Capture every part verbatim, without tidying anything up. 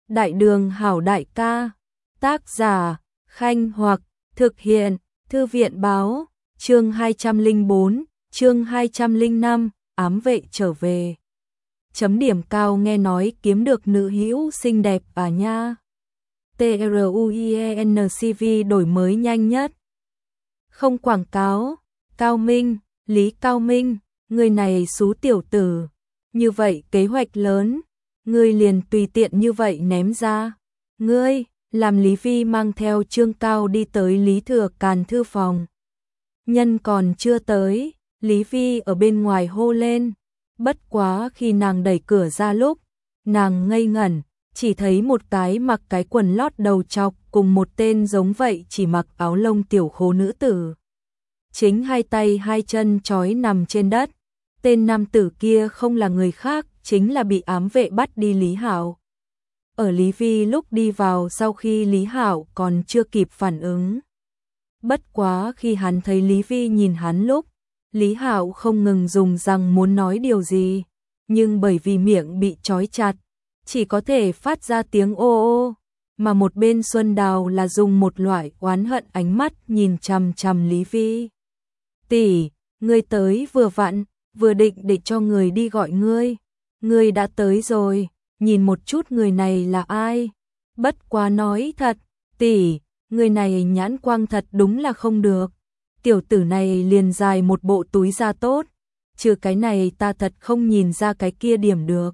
Đại đường hảo đại ca. Tác giả, Khanh Hoặc, thực hiện, Thư viện báo, chương hai trăm lẻ bốn, chương hai trăm lẻ năm, ám vệ trở về. Chấm điểm cao nghe nói kiếm được nữ hữu xinh đẹp à nha. TRUIENCV đổi mới nhanh nhất. Không quảng cáo, Cao Minh, Lý Cao Minh, người này xú tiểu tử. Như vậy kế hoạch lớn, ngươi liền tùy tiện như vậy ném ra. Ngươi, làm Lý Vi mang theo Trương Cao đi tới Lý Thừa Càn thư phòng. Nhân còn chưa tới, Lý Vi ở bên ngoài hô lên. Bất quá khi nàng đẩy cửa ra lúc, nàng ngây ngẩn, chỉ thấy một cái mặc cái quần lót đầu chọc cùng một tên giống vậy chỉ mặc áo lông tiểu khố nữ tử. Chính hai tay hai chân trói nằm trên đất. Tên nam tử kia không là người khác, chính là bị ám vệ bắt đi Lý Hạo. Ở Lý Vi lúc đi vào sau khi Lý Hạo còn chưa kịp phản ứng. Bất quá khi hắn thấy Lý Vi nhìn hắn lúc, Lý Hạo không ngừng dùng răng muốn nói điều gì, nhưng bởi vì miệng bị trói chặt, chỉ có thể phát ra tiếng ô ô, mà một bên Xuân Đào là dùng một loại oán hận ánh mắt nhìn chằm chằm Lý Vi. Tỷ, ngươi tới vừa vặn, vừa định để cho người đi gọi ngươi. Ngươi đã tới rồi, nhìn một chút người này là ai. Bất quá nói thật, tỷ, người này nhãn quang thật đúng là không được. Tiểu tử này liền dài một bộ túi da tốt, trừ cái này ta thật không nhìn ra cái kia điểm được.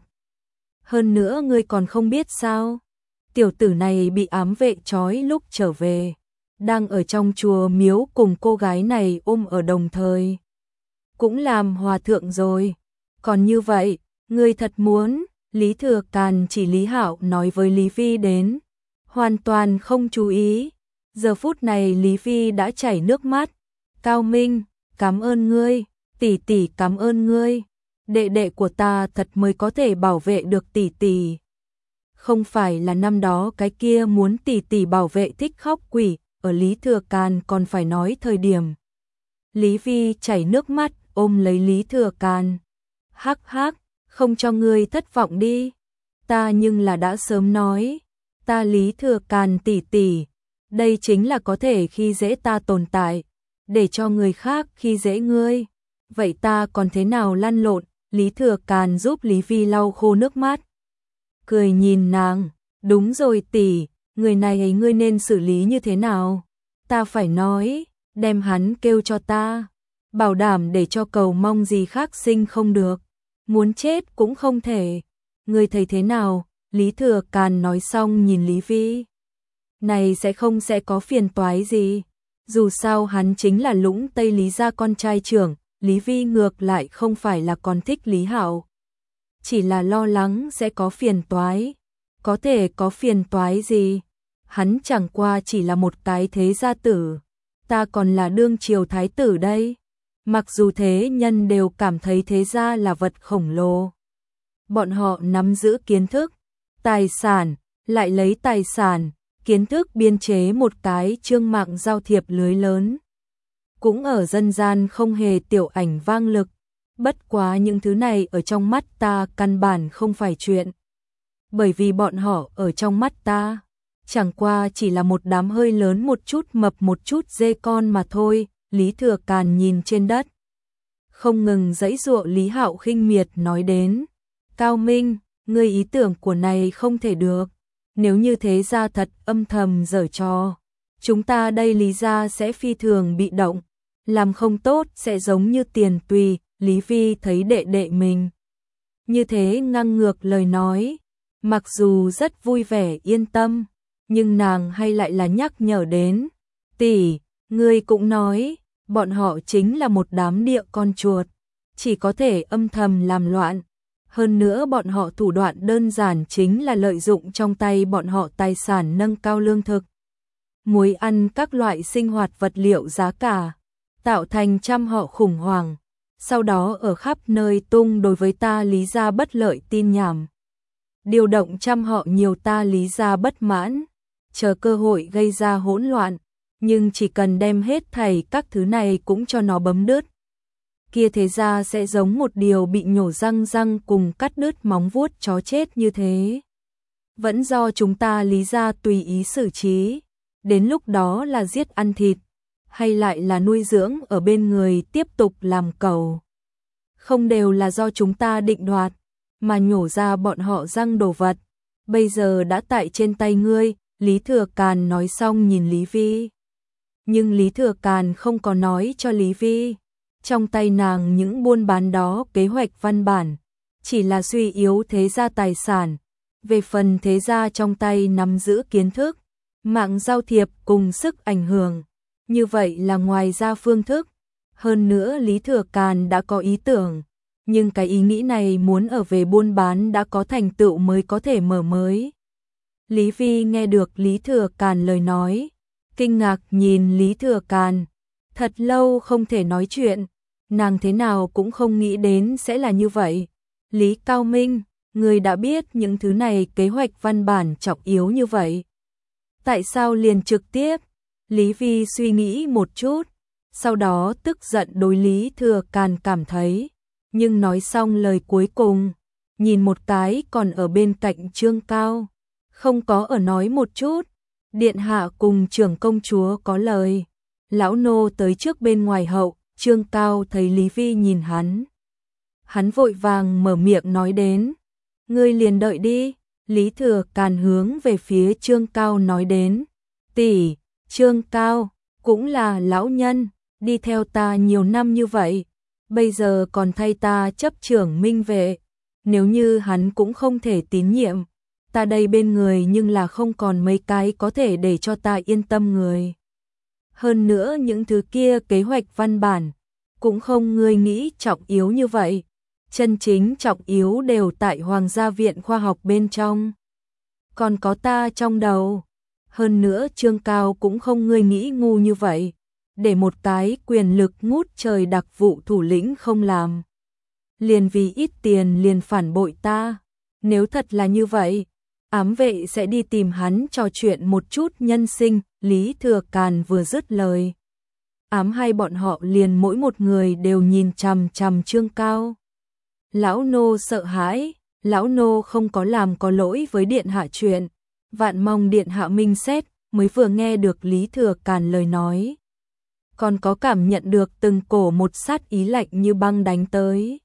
Hơn nữa ngươi còn không biết sao, tiểu tử này bị ám vệ trói lúc trở về, đang ở trong chùa miếu cùng cô gái này ôm ở đồng thời. Cũng làm hòa thượng rồi, còn như vậy, ngươi thật muốn, Lý Thừa Càn chỉ Lý Hạo nói với Lý Vi đến, hoàn toàn không chú ý. Giờ phút này Lý Vi đã chảy nước mắt. Cao Minh, cảm ơn ngươi, tỷ tỷ cảm ơn ngươi, đệ đệ của ta thật mới có thể bảo vệ được tỷ tỷ. Không phải là năm đó cái kia muốn tỷ tỷ bảo vệ thích khóc quỷ, ở Lý Thừa Càn còn phải nói thời điểm. Lý Vi chảy nước mắt, ôm lấy Lý Thừa Càn. Hắc hắc, không cho ngươi thất vọng đi. Ta nhưng là đã sớm nói, ta Lý Thừa Càn tỷ tỷ, đây chính là có thể khi dễ ta tồn tại, để cho người khác khi dễ ngươi. Vậy ta còn thế nào lăn lộn? Lý Thừa Càn giúp Lý Vi lau khô nước mắt. Cười nhìn nàng, đúng rồi tỷ, người này ấy ngươi nên xử lý như thế nào? Ta phải nói, đem hắn kêu cho ta, bảo đảm để cho cầu mong gì khác sinh không được, muốn chết cũng không thể. Ngươi thấy thế nào? Lý Thừa Càn nói xong nhìn Lý Vi. Này sẽ không sẽ có phiền toái gì, dù sao hắn chính là Lũng Tây Lý gia con trai trưởng. Lý Vi ngược lại không phải là còn thích Lý Hạo, chỉ là lo lắng sẽ có phiền toái. Có thể có phiền toái gì? Hắn chẳng qua chỉ là một cái thế gia tử, ta còn là đương triều thái tử đây. Mặc dù thế nhân đều cảm thấy thế gia là vật khổng lồ, bọn họ nắm giữ kiến thức, tài sản, lại lấy tài sản, kiến thức biên chế một cái chương mạng giao thiệp lưới lớn. Cũng ở dân gian không hề tiểu ảnh vang lực, bất quá những thứ này ở trong mắt ta căn bản không phải chuyện. Bởi vì bọn họ ở trong mắt ta, chẳng qua chỉ là một đám hơi lớn một chút mập một chút dê con mà thôi. Lý Thừa Càn nhìn trên đất, không ngừng giãy giụa. Lý Hạo khinh miệt nói đến, Cao Minh, ngươi ý tưởng của này không thể được. Nếu như thế ra thật âm thầm giở trò, chúng ta đây Lý gia sẽ phi thường bị động, làm không tốt sẽ giống như Tiền Tùy. Lý Vi thấy đệ đệ mình như thế ngang ngược lời nói, mặc dù rất vui vẻ yên tâm, nhưng nàng hay lại là nhắc nhở đến, tỷ, ngươi cũng nói, bọn họ chính là một đám địa con chuột, chỉ có thể âm thầm làm loạn. Hơn nữa bọn họ thủ đoạn đơn giản chính là lợi dụng trong tay bọn họ tài sản nâng cao lương thực, muối ăn các loại sinh hoạt vật liệu giá cả, tạo thành trăm họ khủng hoảng, sau đó ở khắp nơi tung đối với ta Lý gia bất lợi tin nhảm, điều động trăm họ nhiều ta Lý gia bất mãn, chờ cơ hội gây ra hỗn loạn, nhưng chỉ cần đem hết thảy các thứ này cũng cho nó bấm đứt, kia thế ra sẽ giống một điều bị nhổ răng răng cùng cắt đứt móng vuốt chó chết như thế. vẫn do chúng ta Lý gia tùy ý xử trí, đến lúc đó là giết ăn thịt, hay lại là nuôi dưỡng ở bên người tiếp tục làm cẩu. Không đều là do chúng ta định đoạt, mà nhổ ra bọn họ răng đồ vật, bây giờ đã tại trên tay ngươi. Lý Thừa Càn nói xong nhìn Lý Vi. Nhưng Lý Thừa Càn không có nói cho Lý Vi, trong tay nàng những buôn bán đó kế hoạch văn bản, chỉ là suy yếu thế gia tài sản, về phần thế gia trong tay nắm giữ kiến thức, mạng giao thiệp cùng sức ảnh hưởng, như vậy là ngoài ra phương thức. Hơn nữa Lý Thừa Càn đã có ý tưởng, nhưng cái ý nghĩ này muốn ở về buôn bán đã có thành tựu mới có thể mở mới. Lý Vi nghe được Lý Thừa Càn lời nói, kinh ngạc nhìn Lý Thừa Càn, thật lâu không thể nói chuyện, nàng thế nào cũng không nghĩ đến sẽ là như vậy. Lý Cao Minh, người đã biết những thứ này kế hoạch văn bản trọng yếu như vậy, tại sao liền trực tiếp? Lý Vi suy nghĩ một chút, sau đó tức giận đối Lý Thừa Càn cảm thấy, nhưng nói xong lời cuối cùng, nhìn một cái còn ở bên cạnh Trương Cao, không có ở nói một chút, điện hạ cùng trưởng công chúa có lời. Lão nô tới trước bên ngoài hậu. Trương Cao thấy Lý Vi nhìn hắn, hắn vội vàng mở miệng nói đến, ngươi liền đợi đi. Lý Thừa Càn hướng về phía Trương Cao nói đến, tỷ, Trương Cao cũng là lão nhân, đi theo ta nhiều năm như vậy, bây giờ còn thay ta chấp trưởng minh vệ, nếu như hắn cũng không thể tín nhiệm, ta đây bên người nhưng là không còn mấy cái có thể để cho ta yên tâm người. Hơn nữa những thứ kia kế hoạch văn bản, cũng không ngươi nghĩ trọng yếu như vậy, chân chính trọng yếu đều tại Hoàng gia viện khoa học bên trong. Còn có ta trong đầu, hơn nữa Trương Cao cũng không ngươi nghĩ ngu như vậy, để một cái quyền lực ngút trời đặc vụ thủ lĩnh không làm. Liền vì ít tiền liền phản bội ta, nếu thật là như vậy, ám vệ sẽ đi tìm hắn trò chuyện một chút nhân sinh. Lý Thừa Càn vừa dứt lời, ám hai bọn họ liền mỗi một người đều nhìn chằm chằm Trương Cao. Lão nô sợ hãi, lão nô không có làm có lỗi với điện hạ chuyện, vạn mong điện hạ minh xét. Mới vừa nghe được Lý Thừa Càn lời nói, còn có cảm nhận được từng cổ một sát ý lạnh như băng đánh tới,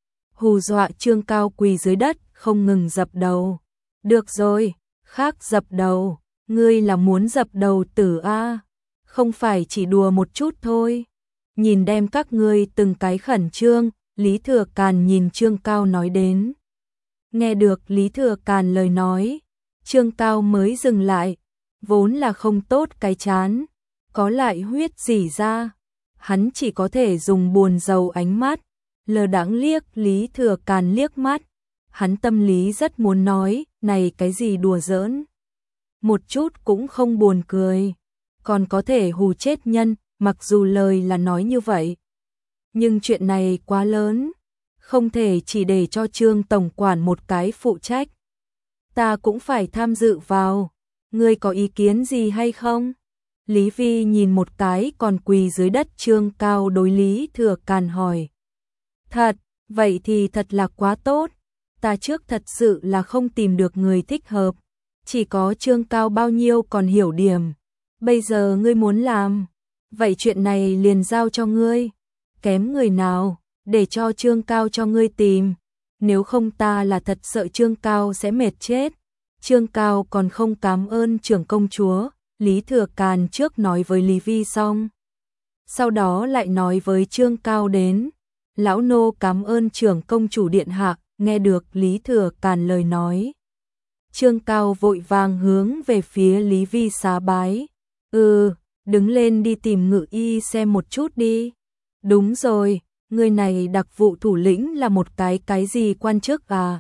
hù dọa Trương Cao quỳ dưới đất không ngừng dập đầu. Được rồi, khác dập đầu, ngươi là muốn dập đầu tử a, không phải chỉ đùa một chút thôi. Nhìn đem các ngươi từng cái khẩn trương, Lý Thừa Càn nhìn Trương Cao nói đến. Nghe được Lý Thừa Càn lời nói, Trương Cao mới dừng lại, vốn là không tốt cái chán, có lại huyết rỉ ra, hắn chỉ có thể dùng buồn rầu ánh mắt, lờ đãng liếc Lý Thừa Càn liếc mắt. Hắn tâm lý rất muốn nói, này cái gì đùa giỡn, một chút cũng không buồn cười, còn có thể hù chết nhân, mặc dù lời là nói như vậy. Nhưng chuyện này quá lớn, không thể chỉ để cho Trương Tổng quản một cái phụ trách. Ta cũng phải tham dự vào, ngươi có ý kiến gì hay không? Lý Vi nhìn một cái còn quỳ dưới đất Trương Cao đối Lý Thừa Càn hỏi. Thật, vậy thì thật là quá tốt. Ta trước thật sự là không tìm được người thích hợp, chỉ có Trương Cao bao nhiêu còn hiểu điểm. Bây giờ ngươi muốn làm, vậy chuyện này liền giao cho ngươi. Kém người nào, để cho Trương Cao cho ngươi tìm. Nếu không ta là thật sợ Trương Cao sẽ mệt chết. Trương Cao còn không cảm ơn trưởng công chúa. Lý Thừa Càn trước nói với Lý Vi xong, sau đó lại nói với Trương Cao đến. Lão nô cảm ơn trưởng công chủ điện hạ. Nghe được Lý Thừa Càn lời nói, Trương Cao vội vàng hướng về phía Lý Vi xá bái. Ừ, đứng lên đi tìm ngự y xem một chút đi. Đúng rồi, người này đặc vụ thủ lĩnh là một cái cái gì quan chức à?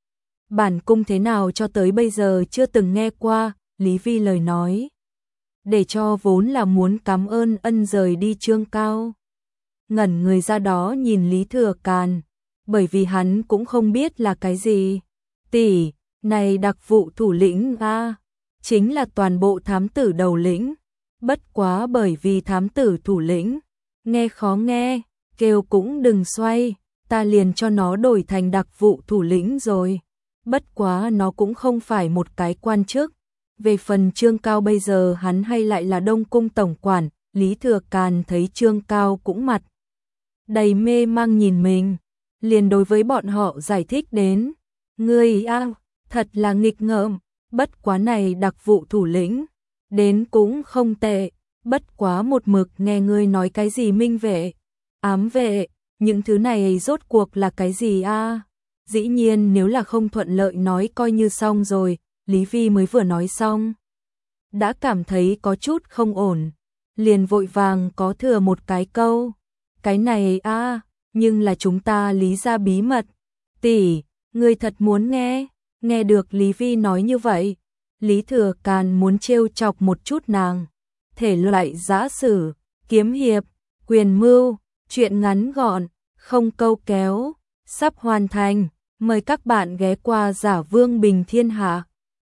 Bản cung thế nào cho tới bây giờ chưa từng nghe qua. Lý Vi lời nói, để cho vốn là muốn cảm ơn ân rời đi Trương Cao. Ngẩn người ra đó nhìn Lý Thừa Càn, bởi vì hắn cũng không biết là cái gì. Tỷ, này đặc vụ thủ lĩnh a, chính là toàn bộ thám tử đầu lĩnh. Bất quá bởi vì thám tử thủ lĩnh, nghe khó nghe, kêu cũng đừng xoay, ta liền cho nó đổi thành đặc vụ thủ lĩnh rồi. bất quá nó cũng không phải một cái quan chức. Về phần Trương Cao bây giờ hắn hay lại là Đông Cung tổng quản, Lý Thừa Càn thấy Trương Cao cũng mặt đầy mê mang nhìn mình, liền đối với bọn họ giải thích đến, ngươi a, thật là nghịch ngợm, bất quá này đặc vụ thủ lĩnh, đến cũng không tệ, bất quá một mực nghe ngươi nói cái gì minh vệ, ám vệ, những thứ này rốt cuộc là cái gì a? Dĩ nhiên nếu là không thuận lợi nói coi như xong rồi, Lý Vi mới vừa nói xong, đã cảm thấy có chút không ổn, liền vội vàng có thừa một cái câu, cái này a, nhưng là chúng ta Lý gia bí mật, tỷ, ngươi thật muốn nghe? Nghe được Lý Vi nói như vậy, Lý Thừa Càn muốn trêu chọc một chút nàng, thể loại giã sử, kiếm hiệp, quyền mưu, chuyện ngắn gọn, không câu kéo, sắp hoàn thành, mời các bạn ghé qua Giả Vương Bình Thiên Hạ.